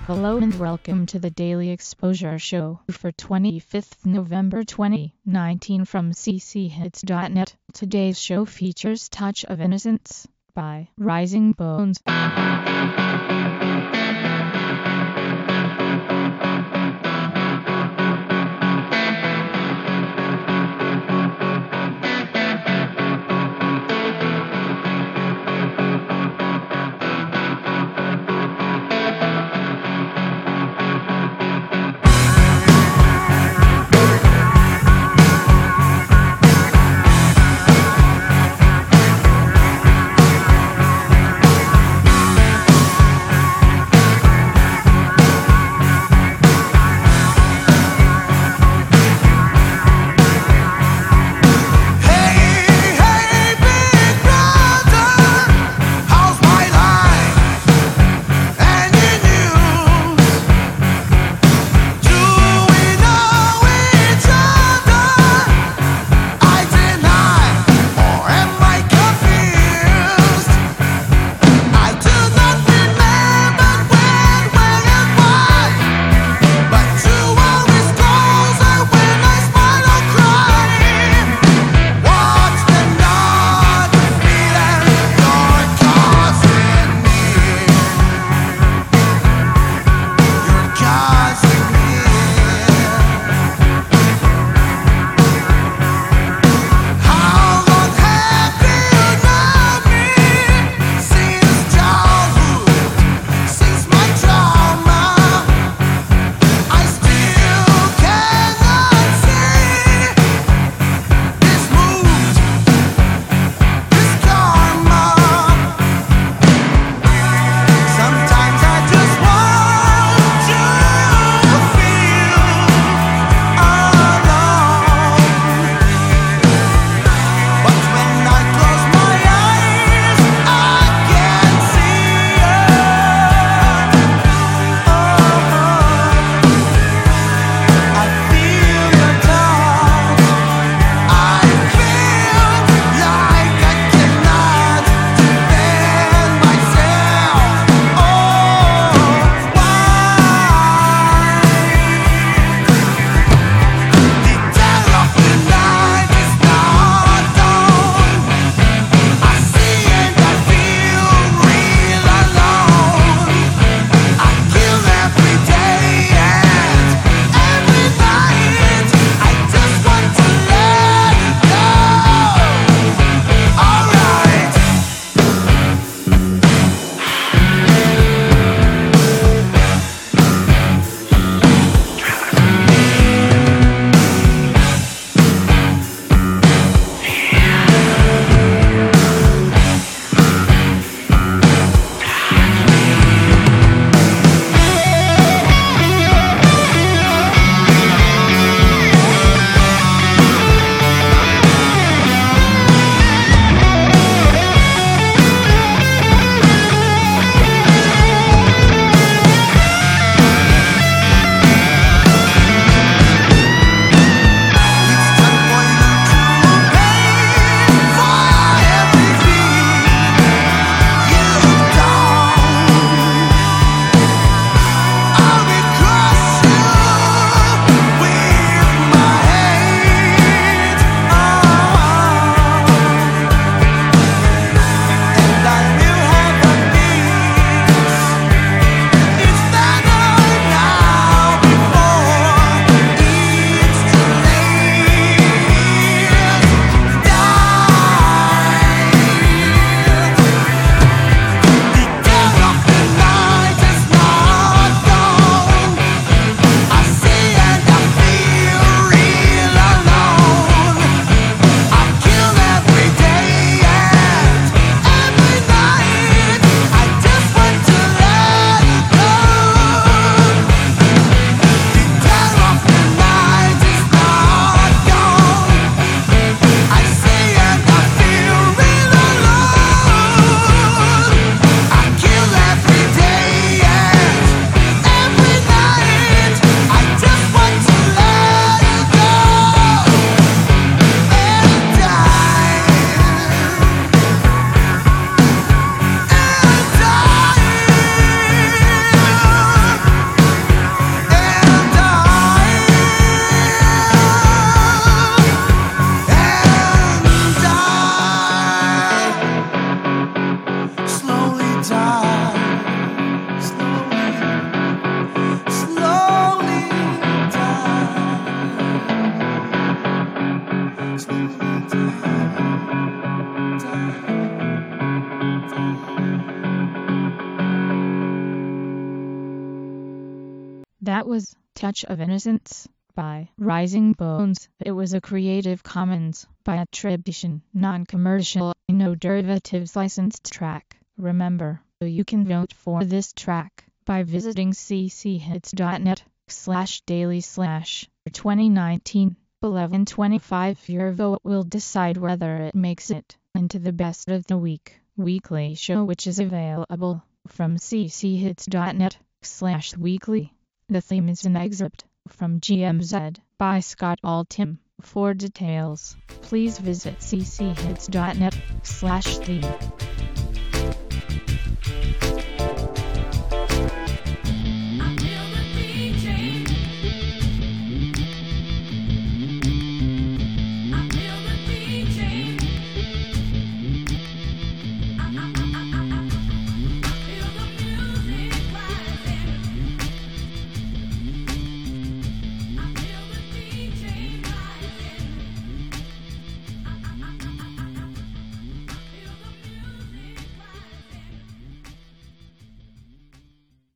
Hello and welcome to the Daily Exposure Show for 25th November 2019 from cchits.net. Today's show features Touch of Innocence by Rising Bones. was Touch of Innocence by Rising Bones. It was a Creative Commons by attribution, non-commercial, no derivatives licensed track. Remember, you can vote for this track by visiting cchits.net/daily/2019 11:25. Your vote will decide whether it makes it into the best of the week weekly show, which is available from cchits.net/weekly. The theme is an excerpt from GMZ by Scott Altham. For details, please visit cchits.net/theme.